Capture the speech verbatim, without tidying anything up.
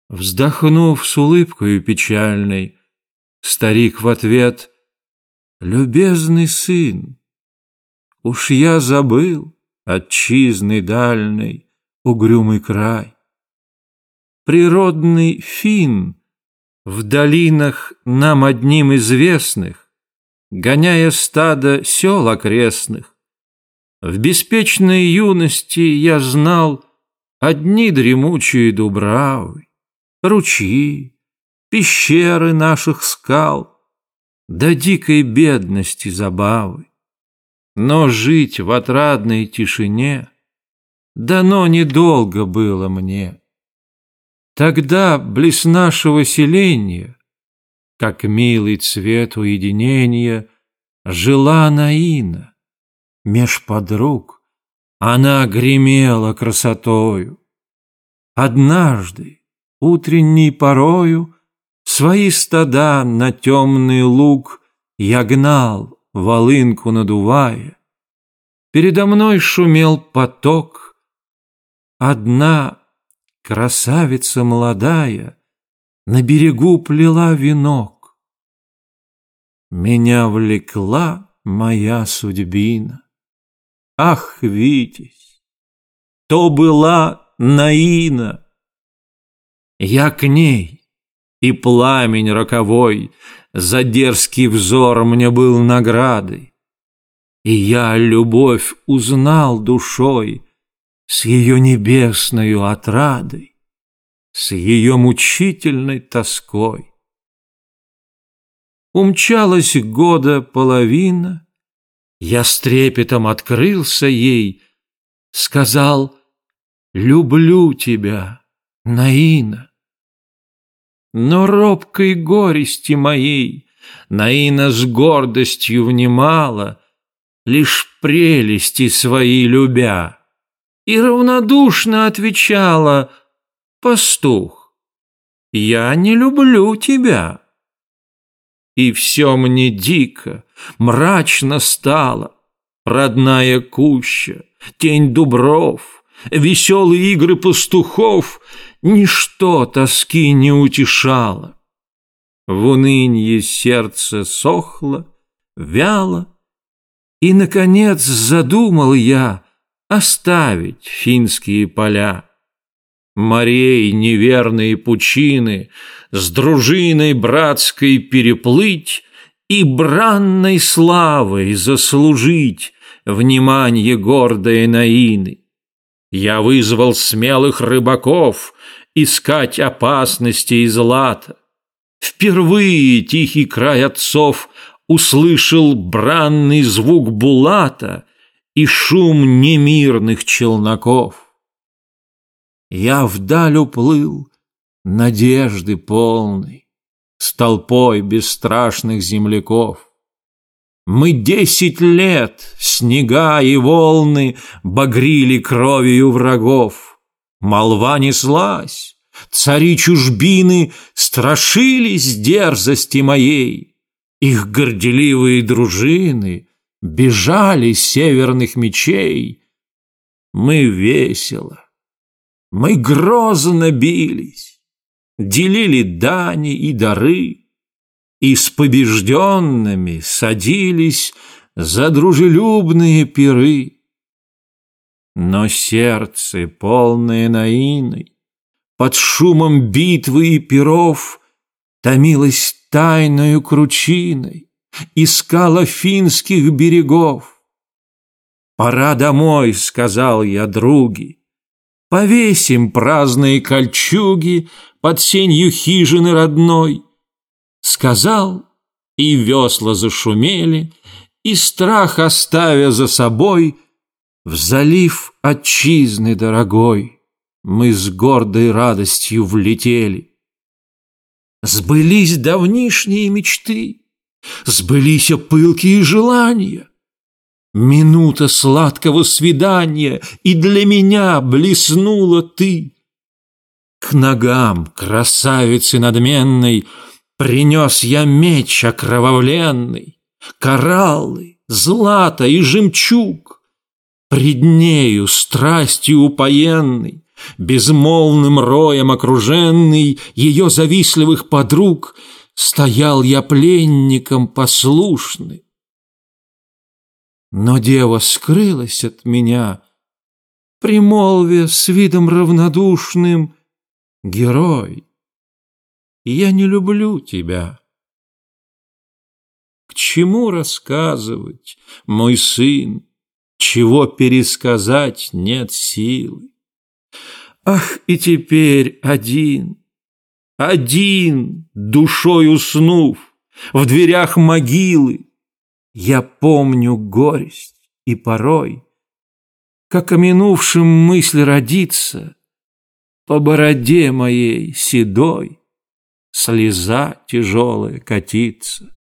Вздохнув с улыбкою печальной, старик в ответ: «Любезный сын, уж я забыл отчизны дальной угрюмый край. Природный Фин в долинах нам одним известных, гоняя стадо сел окрестных, в беспечной юности я знал одни дремучие дубравы, ручьи, пещеры наших скал, до дикой бедности забавы. Но жить в отрадной тишине дано недолго было мне. Тогда близ нашего селения, как милый цвет уединения, жила Наина. Меж подруг она гремела красотою. Однажды, утренней порою, свои стада на темный луг я гнал, волынку надувая. Передо мной шумел поток. Одна красавица молодая на берегу плела венок. Меня влекла моя судьбина. Ах, Витязь, то была Наина! Я к ней, и пламень роковой за дерзкий взор мне был наградой, и я любовь узнал душой с ее небесною отрадой, с ее мучительной тоской. Умчалась года половина, я с трепетом открылся ей, сказал: «Люблю тебя, Наина». Но робкой горести моей Наина с гордостью внимала, лишь прелести свои любя, и равнодушно отвечала: «Пастух, я не люблю тебя». И все мне дико, мрачно стало: родная куща, тень дубров, веселые игры пастухов — ничто тоски не утешало. В унынье сердце сохло, вяло, и, наконец, задумал я оставить финские поля. Морей неверные пучины с дружиной братской переплыть и бранной славой заслужить внимание гордой Наины. Я вызвал смелых рыбаков искать опасности и злата. Впервые тихий край отцов услышал бранный звук булата и шум немирных челноков. Я вдаль уплыл, надежды полной, с толпой бесстрашных земляков. Мы десять лет снега и волны багрили кровью врагов. Молва неслась, цари чужбины страшились дерзости моей. Их горделивые дружины бежали с северных мечей. Мы весело, мы грозно бились, делили дани и дары, и с побежденными садились за дружелюбные пиры. Но сердце, полное Наиной, под шумом битвы и пиров, томилось тайною кручиной, искала финских берегов. «Пора домой», — сказал я други, «повесим праздные кольчуги под сенью хижины родной». Сказал, и весла зашумели, и страх оставя за собой, в залив отчизны дорогой мы с гордой радостью влетели. Сбылись давнишние мечты, сбылись пылкие желания. Минута сладкого свидания, и для меня блеснула ты. К ногам красавицы надменной принес я меч окровавленный, кораллы, злато и жемчуг. Пред нею страстью упоенный Безмолвным роем окруженный ее завистливых подруг, стоял я пленником послушный. Но дева скрылась от меня, примолвя с видом равнодушным: герой, я не люблю тебя. К чему рассказывать, мой сын, чего пересказать нет силы? Ах, и теперь один, один, душой уснув, в дверях могилы, я помню горесть, и порой, как о минувшем мысль родится, по бороде моей седой слеза тяжелая катится.